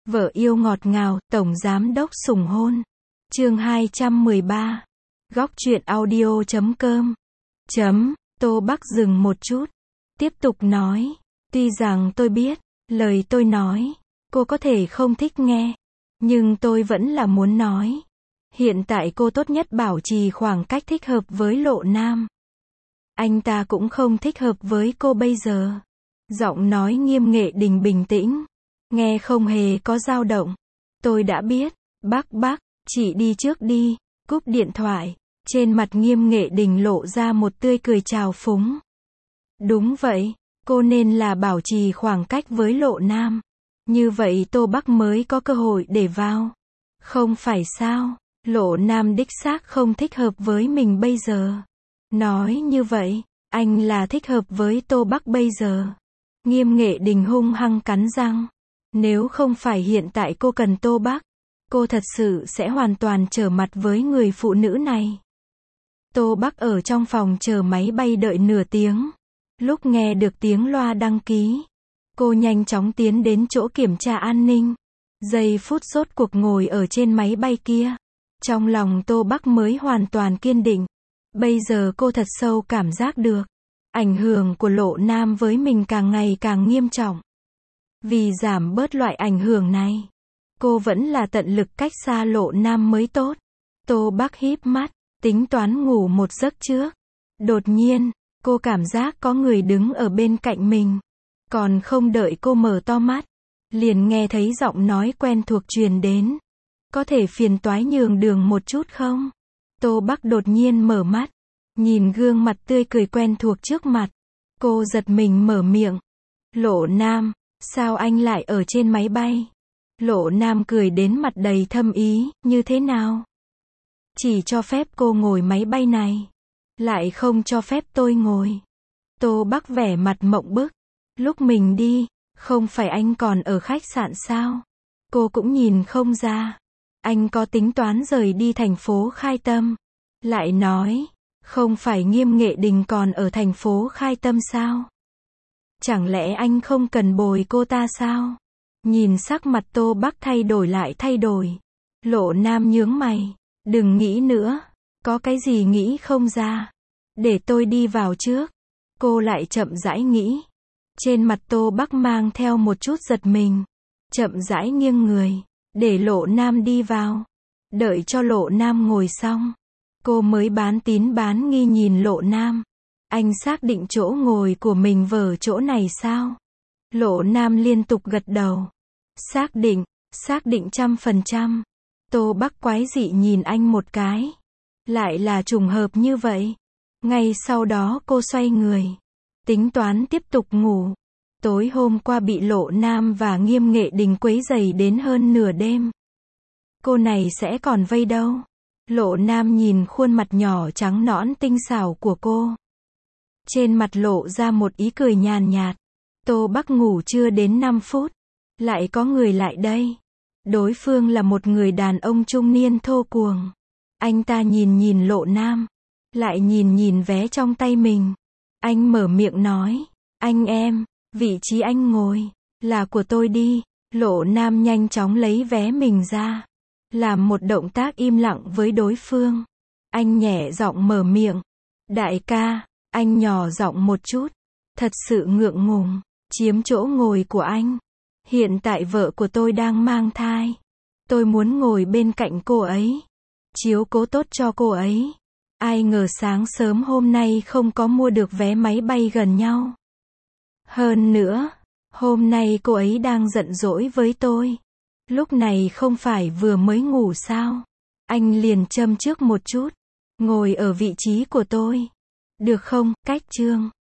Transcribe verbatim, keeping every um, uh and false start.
Vợ yêu ngọt ngào, tổng giám đốc sủng hôn. Chương hai trăm mười ba. Góc truyện audio chấm com. Chấm, Tô Bắc dừng một chút. Tiếp tục nói. Tuy rằng tôi biết, lời tôi nói, cô có thể không thích nghe. Nhưng tôi vẫn là muốn nói. Hiện tại cô tốt nhất bảo trì khoảng cách thích hợp với Lộ Nam. Anh ta cũng không thích hợp với cô bây giờ. Giọng nói Nghiêm Nghệ Đình bình tĩnh. Nghe không hề có dao động. Tôi đã biết. Bác bác, chị đi trước đi. Cúp điện thoại. Trên mặt Nghiêm Nghệ Đình lộ ra một tươi cười trào phúng. Đúng vậy. Cô nên là bảo trì khoảng cách với Lộ Nam. Như vậy Tô Bắc mới có cơ hội để vào. Không phải sao? Lộ Nam đích xác không thích hợp với mình bây giờ. Nói như vậy, anh là thích hợp với Tô Bắc bây giờ. Nghiêm Nghệ Đình hung hăng cắn răng. Nếu không phải hiện tại cô cần Tô Bắc, cô thật sự sẽ hoàn toàn trở mặt với người phụ nữ này. Tô Bắc ở trong phòng chờ máy bay đợi nửa tiếng. Lúc nghe được tiếng loa đăng ký, cô nhanh chóng tiến đến chỗ kiểm tra an ninh. Giây phút rốt cuộc ngồi ở trên máy bay kia. Trong lòng Tô Bắc mới hoàn toàn kiên định. Bây giờ cô thật sâu cảm giác được. Ảnh hưởng của Lộ Nam với mình càng ngày càng nghiêm trọng. Vì giảm bớt loại ảnh hưởng này, cô vẫn là tận lực cách xa Lộ Nam mới tốt. Tô Bắc híp mắt, tính toán ngủ một giấc trước. Đột nhiên, cô cảm giác có người đứng ở bên cạnh mình. Còn không đợi cô mở to mắt, liền nghe thấy giọng nói quen thuộc truyền đến. Có thể phiền toái nhường đường một chút không? Tô Bắc đột nhiên mở mắt, nhìn gương mặt tươi cười quen thuộc trước mặt. Cô giật mình mở miệng. Lộ Nam, sao anh lại ở trên máy bay? Lộ Nam cười đến mặt đầy thâm ý, như thế nào? Chỉ cho phép cô ngồi máy bay này, lại không cho phép tôi ngồi. Tô Bắc vẻ mặt mộng bức. Lúc mình đi, không phải anh còn ở khách sạn sao? Cô cũng nhìn không ra. Anh có tính toán rời đi thành phố Khai Tâm. Lại nói, không phải Nghiêm Nghệ Đình còn ở thành phố Khai Tâm sao? Chẳng lẽ anh không cần bồi cô ta sao? Nhìn sắc mặt Tô Bắc thay đổi lại thay đổi. Lộ Nam nhướng mày. Đừng nghĩ nữa. Có cái gì nghĩ không ra? Để tôi đi vào trước. Cô lại chậm rãi nghĩ. Trên mặt Tô Bắc mang theo một chút giật mình. Chậm rãi nghiêng người. Để Lộ Nam đi vào. Đợi cho Lộ Nam ngồi xong, cô mới bán tín bán nghi nhìn Lộ Nam. Anh xác định chỗ ngồi của mình vở chỗ này sao? Lộ Nam liên tục gật đầu. Xác định, xác định trăm phần trăm. Tô Bắc quái dị nhìn anh một cái. Lại là trùng hợp như vậy. Ngay sau đó cô xoay người. Tính toán tiếp tục ngủ. Tối hôm qua bị Lộ Nam và Nghiêm Nghệ Đình quấy rầy đến hơn nửa đêm. Cô này sẽ còn vây đâu? Lộ Nam nhìn khuôn mặt nhỏ trắng nõn tinh xảo của cô. Trên mặt lộ ra một ý cười nhàn nhạt. Tô Bắc ngủ chưa đến năm phút. Lại có người lại đây. Đối phương là một người đàn ông trung niên thô cuồng. Anh ta nhìn nhìn Lộ Nam. Lại nhìn nhìn vé trong tay mình. Anh mở miệng nói. Anh em, vị trí anh ngồi, là của tôi đi. Lộ Nam nhanh chóng lấy vé mình ra. Làm một động tác im lặng với đối phương. Anh nhẹ giọng mở miệng. Đại ca, anh nhỏ giọng một chút. Thật sự ngượng ngùng, chiếm chỗ ngồi của anh. Hiện tại vợ của tôi đang mang thai. Tôi muốn ngồi bên cạnh cô ấy. Chiếu cố tốt cho cô ấy. Ai ngờ sáng sớm hôm nay không có mua được vé máy bay gần nhau. Hơn nữa, hôm nay cô ấy đang giận dỗi với tôi. Lúc này không phải vừa mới ngủ sao? Anh liền châm trước một chút. Ngồi ở vị trí của tôi. Được không? Cách chương.